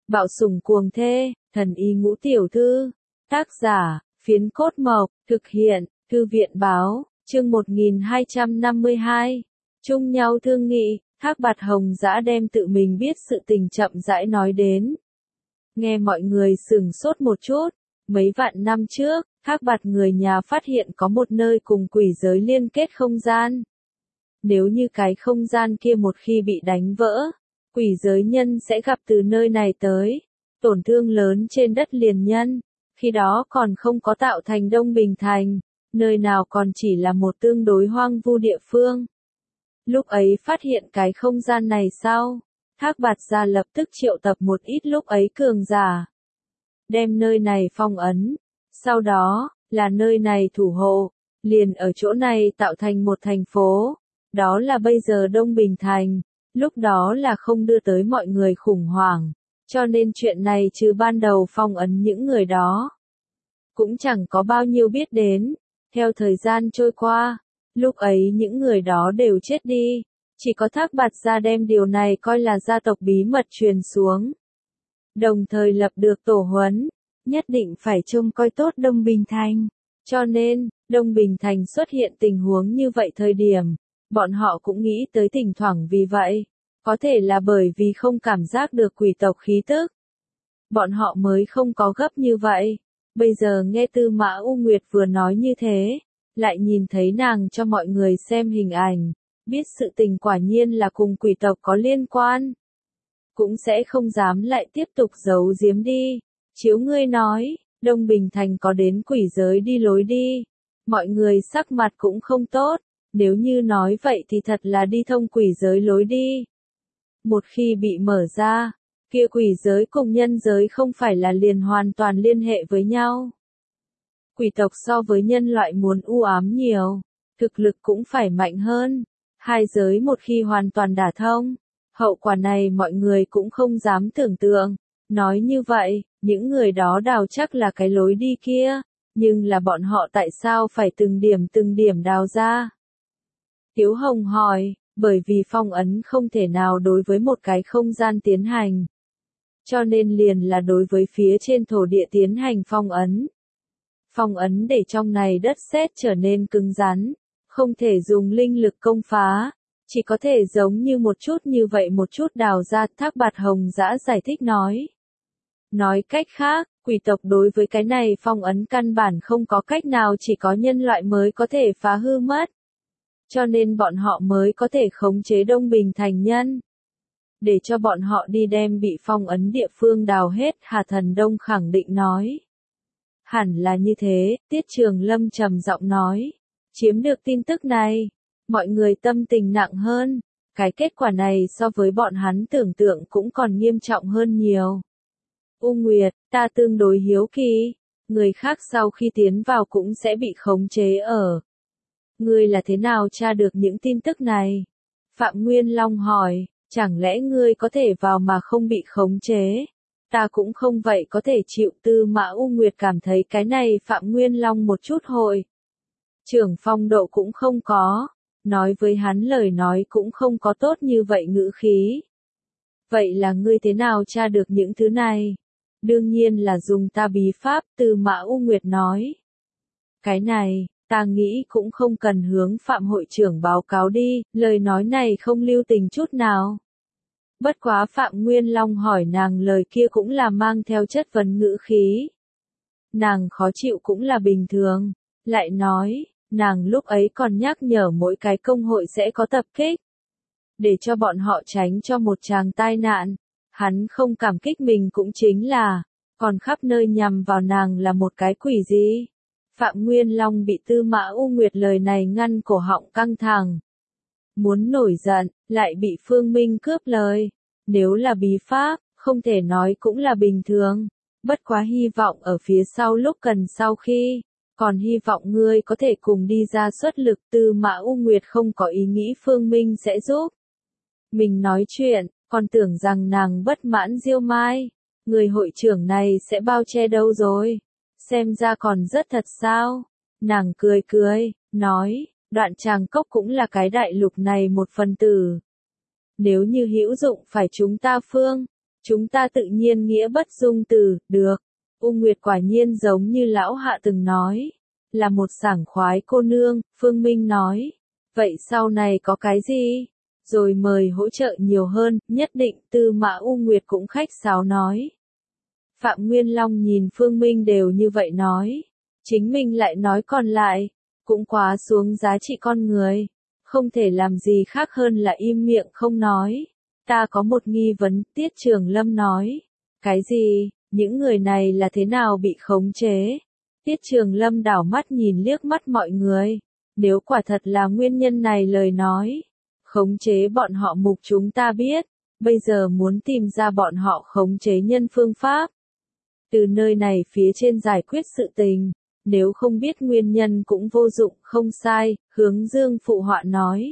Bạo sủng cuồng thê, thần y ngũ tiểu thư. Tác giả, Phiến Cốt Mộc, thực hiện, Thư viện báo, chương 1252. Chung nhau thương nghị, Thác Bạt Hồng Dã đem tự mình biết sự tình chậm rãi nói đến. Nghe mọi người sửng sốt một chút, mấy vạn năm trước, Thác Bạt người nhà phát hiện có một nơi cùng quỷ giới liên kết không gian. Nếu như cái không gian kia một khi bị đánh vỡ, quỷ giới nhân sẽ gặp từ nơi này tới, tổn thương lớn trên đất liền nhân, khi đó còn không có tạo thành Đông Bình Thành, nơi nào còn chỉ là một tương đối hoang vu địa phương. Lúc ấy phát hiện cái không gian này sau, Thác Bạt gia lập tức triệu tập một ít lúc ấy cường giả, đem nơi này phong ấn, sau đó, là nơi này thủ hộ, liền ở chỗ này tạo thành một thành phố, đó là bây giờ Đông Bình Thành, lúc đó là không đưa tới mọi người khủng hoảng, cho nên chuyện này trừ ban đầu phong ấn những người đó, cũng chẳng có bao nhiêu biết đến. Theo thời gian trôi qua, lúc ấy những người đó đều chết đi, chỉ có Thác Bạt gia đem điều này coi là gia tộc bí mật truyền xuống. Đồng thời lập được tổ huấn, nhất định phải trông coi tốt Đông Bình Thành. Cho nên, Đông Bình Thành xuất hiện tình huống như vậy thời điểm, bọn họ cũng nghĩ tới thỉnh thoảng vì vậy, có thể là bởi vì không cảm giác được quỷ tộc khí tức. Bọn họ mới không có gấp như vậy. Bây giờ nghe Tư Mã U Nguyệt vừa nói như thế, lại nhìn thấy nàng cho mọi người xem hình ảnh, biết sự tình quả nhiên là cùng quỷ tộc có liên quan. Cũng sẽ không dám lại tiếp tục giấu giếm đi. Chiếu ngươi nói, Đông Bình Thành có đến quỷ giới đi lối đi. Mọi người sắc mặt cũng không tốt, nếu như nói vậy thì thật là đi thông quỷ giới lối đi. Một khi bị mở ra, kia quỷ giới cùng nhân giới không phải là liền hoàn toàn liên hệ với nhau. Quỷ tộc so với nhân loại muốn u ám nhiều, thực lực cũng phải mạnh hơn. Hai giới một khi hoàn toàn đả thông, hậu quả này mọi người cũng không dám tưởng tượng. Nói như vậy, những người đó đào chắc là cái lối đi kia, nhưng là bọn họ tại sao phải từng điểm đào ra? Tiếu Hồng hỏi, bởi vì phong ấn không thể nào đối với một cái không gian tiến hành. Cho nên liền là đối với phía trên thổ địa tiến hành phong ấn. Phong ấn để trong này đất sét trở nên cứng rắn, không thể dùng linh lực công phá, chỉ có thể giống như một chút như vậy một chút đào ra. Thác Bạt Hồng Dã giải thích nói. Nói cách khác, quỷ tộc đối với cái này phong ấn căn bản không có cách nào, chỉ có nhân loại mới có thể phá hư mất. Cho nên bọn họ mới có thể khống chế Đông Bình Thành nhân. Để cho bọn họ đi đem bị phong ấn địa phương đào hết. Hà Thần Đông khẳng định nói. Hẳn là như thế, Tiết Trường Lâm trầm giọng nói. Chiếm được tin tức này, mọi người tâm tình nặng hơn. Cái kết quả này so với bọn hắn tưởng tượng cũng còn nghiêm trọng hơn nhiều. U Nguyệt, ta tương đối hiếu kỳ, người khác sau khi tiến vào cũng sẽ bị khống chế ở. Ngươi là thế nào tra được những tin tức này? Phạm Nguyên Long hỏi, chẳng lẽ ngươi có thể vào mà không bị khống chế? Ta cũng không vậy có thể chịu. Tư Mã U Nguyệt cảm thấy cái này Phạm Nguyên Long một chút hồi. Trưởng phong độ cũng không có, nói với hắn lời nói cũng không có tốt như vậy ngữ khí. Vậy là ngươi thế nào tra được những thứ này? Đương nhiên là dùng ta bí pháp. Tư Mã U Nguyệt nói. Cái này, ta nghĩ cũng không cần hướng Phạm hội trưởng báo cáo đi, lời nói này không lưu tình chút nào. Bất quá Phạm Nguyên Long hỏi nàng lời kia cũng là mang theo chất vấn ngữ khí. Nàng khó chịu cũng là bình thường, lại nói, nàng lúc ấy còn nhắc nhở mỗi cái công hội sẽ có tập kích. Để cho bọn họ tránh cho một tràng tai nạn, hắn không cảm kích mình cũng chính là, còn khắp nơi nhằm vào nàng là một cái quỷ gì. Phạm Nguyên Long bị Tư Mã U Nguyệt lời này ngăn cổ họng căng thẳng. Muốn nổi giận, lại bị Phương Minh cướp lời. Nếu là bí pháp, không thể nói cũng là bình thường. Bất quá hy vọng ở phía sau lúc cần sau khi. Còn hy vọng ngươi có thể cùng đi ra xuất lực. Tư Mã U Nguyệt không có ý nghĩ Phương Minh sẽ giúp mình nói chuyện, còn tưởng rằng nàng bất mãn Diêu Mai. Người hội trưởng này sẽ bao che đâu rồi? Xem ra còn rất thật sao? Nàng cười cười, nói, Đoạn Tràng Cốc cũng là cái đại lục này một phần tử. Nếu như hữu dụng phải chúng ta Chúng ta tự nhiên nghĩa bất dung từ, được. U Nguyệt quả nhiên giống như lão hạ từng nói. Là một sảng khoái cô nương, Phương Minh nói. Vậy sau này có cái gì? Rồi mời hỗ trợ nhiều hơn, nhất định, Tư Mã U Nguyệt cũng khách sáo nói. Phạm Nguyên Long nhìn Phương Minh đều như vậy nói. Chính mình lại nói còn lại, cũng quá xuống giá trị con người. Không thể làm gì khác hơn là im miệng không nói. Ta có một nghi vấn, Tiết Trường Lâm nói. Cái gì, những người này là thế nào bị khống chế? Tiết Trường Lâm đảo mắt nhìn liếc mắt mọi người. Nếu quả thật là nguyên nhân này lời nói, khống chế bọn họ mục chúng ta biết, bây giờ muốn tìm ra bọn họ khống chế nhân phương pháp. Từ nơi này phía trên giải quyết sự tình, nếu không biết nguyên nhân cũng vô dụng, không sai, Hướng Dương phụ họa nói.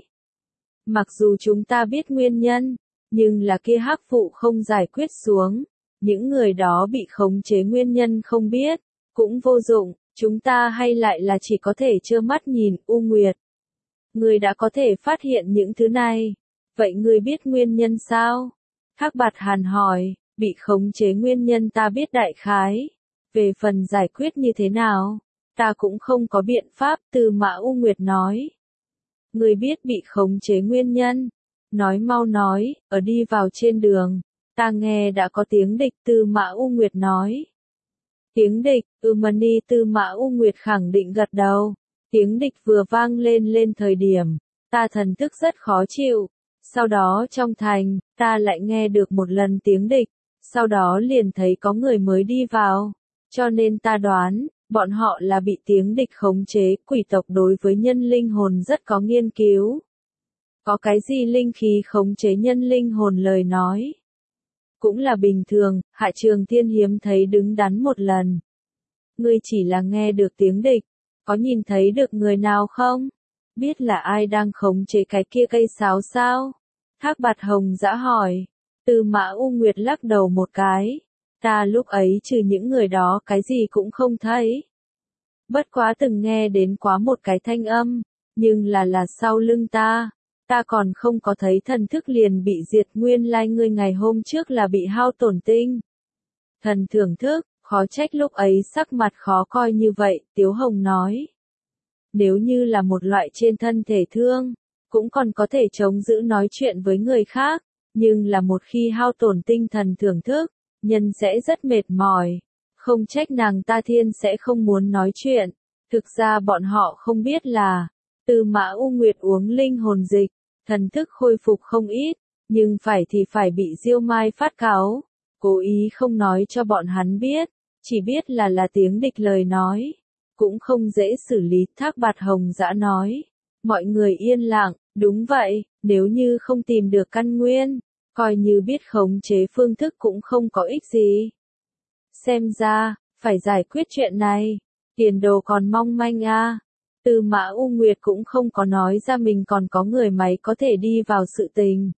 Mặc dù chúng ta biết nguyên nhân, nhưng là kia hắc phụ không giải quyết xuống, những người đó bị khống chế nguyên nhân không biết, cũng vô dụng, chúng ta hay lại là chỉ có thể trơ mắt nhìn. U Nguyệt, ngươi đã có thể phát hiện những thứ này, vậy ngươi biết nguyên nhân sao? Thác Bạt Hàn hỏi. Bị khống chế nguyên nhân ta biết đại khái, về phần giải quyết như thế nào, ta cũng không có biện pháp, Tư Mã U Nguyệt nói. Người biết bị khống chế nguyên nhân, nói mau nói, ở đi vào trên đường, ta nghe đã có tiếng địch, Tư Mã U Nguyệt nói. Tiếng địch, Mani, Tư Mã U Nguyệt khẳng định gật đầu, tiếng địch vừa vang lên thời điểm, ta thần thức rất khó chịu, sau đó trong thành, ta lại nghe được một lần tiếng địch. Sau đó liền thấy có người mới đi vào, cho nên ta đoán, bọn họ là bị tiếng địch khống chế, quỷ tộc đối với nhân linh hồn rất có nghiên cứu. Có cái gì linh khí khống chế nhân linh hồn lời nói? Cũng là bình thường, Hạ Trường Thiên hiếm thấy đứng đắn một lần. Ngươi chỉ là nghe được tiếng địch, có nhìn thấy được người nào không? Biết là ai đang khống chế cái kia cây sáo sao? Thác Bạt Hồng dã hỏi. Tư Mã U Nguyệt lắc đầu một cái. Ta lúc ấy trừ những người đó cái gì cũng không thấy. Bất quá từng nghe đến quá một cái thanh âm, nhưng là sau lưng ta. Ta còn không có thấy thần thức liền bị diệt, nguyên lai ngươi ngày hôm trước là bị hao tổn tinh. Thần thưởng thức, khó trách lúc ấy sắc mặt khó coi như vậy, Tiếu Hồng nói. Nếu như là một loại trên thân thể thương, cũng còn có thể chống giữ nói chuyện với người khác. Nhưng là một khi hao tổn tinh thần thưởng thức, nhân sẽ rất mệt mỏi. Không trách nàng ta thiên sẽ không muốn nói chuyện. Thực ra bọn họ không biết là, Tư Mã U Nguyệt uống linh hồn dịch, thần thức khôi phục không ít, nhưng phải thì phải bị Diêu Mai phát cáu. Cố ý không nói cho bọn hắn biết, chỉ biết là tiếng địch lời nói. Cũng không dễ xử lý, Thác Bạt Hồng dã nói. Mọi người yên lặng, đúng vậy, nếu như không tìm được căn nguyên. Coi như biết khống chế phương thức cũng không có ích gì. Xem ra, phải giải quyết chuyện này. Tiền đồ còn mong manh a. Tư Mã U Nguyệt cũng không có nói ra mình còn có người máy có thể đi vào sự tình.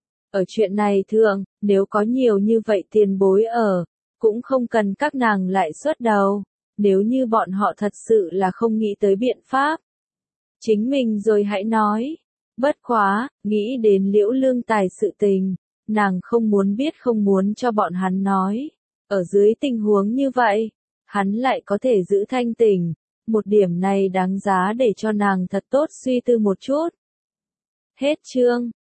Ở chuyện này thượng, nếu có nhiều như vậy tiền bối ở, cũng không cần các nàng lại xuất đầu. Nếu như bọn họ thật sự là không nghĩ tới biện pháp. Chính mình rồi hãy nói. Bất quá, nghĩ đến Liễu Lương Tài sự tình. Nàng không muốn biết, không muốn cho bọn hắn nói. Ở dưới tình huống như vậy, hắn lại có thể giữ thanh tỉnh. Một điểm này đáng giá để cho nàng thật tốt suy tư một chút. Hết chương.